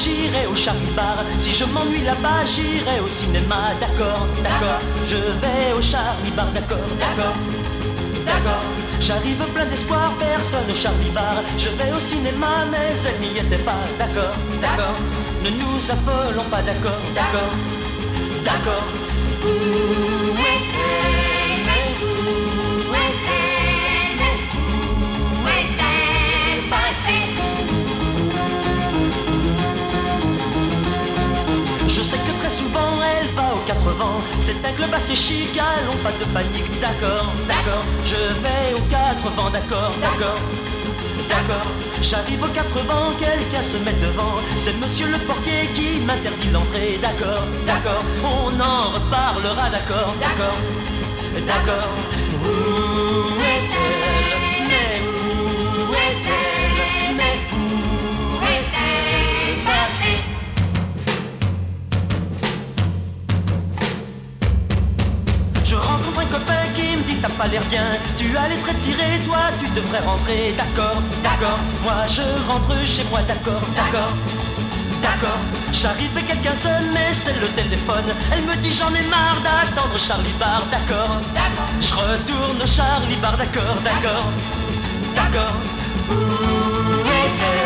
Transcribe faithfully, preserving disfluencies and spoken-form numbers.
j'irai au Charlie Bar. Si je m'ennuie là-bas, j'irai au cinéma. D'accord, d'accord, je vais au Charlie Bar. D'accord, d'accord, d'accord. J'arrive plein d'espoir, personne au Charlie Bar. Je vais au cinéma, mais elle n'y était pas. D'accord, d'accord, ne nous affolons pas. D'accord, d'accord, d'accord. Où est-elle? Où est-elle? Où est-elle passée? Je sais que très souvent elle va aux quatre vents. C'est un club assez chic, allons pas de panique. D'accord, d'accord, je vais aux quatre vents. D'accord, d'accord, d'accord. J'arrive aux quatre vents, quelqu'un se met devant. C'est monsieur le portier qui m'interdit l'entrée. D'accord, d'accord, on en reparlera. D'accord, d'accord, d'accord. Où est-elle? Mais où est-elle? Mais où est-elle passée? Je rencontre un copain qui me dit t'as pas l'air bien. Tu as les traits tirés, toi tu devrais rentrer. D'accord, d'accord, moi je rentre chez moi. D'accord, d'accord, d'accord. J'arrive et quelqu'un sonne mais c'est le téléphone. Elle me dit j'en ai marre d'attendre Charlie Bar. D'accord, d'accord, je retourne au Charlie Bar. D'accord, d'accord, d'accord. Où est-elle?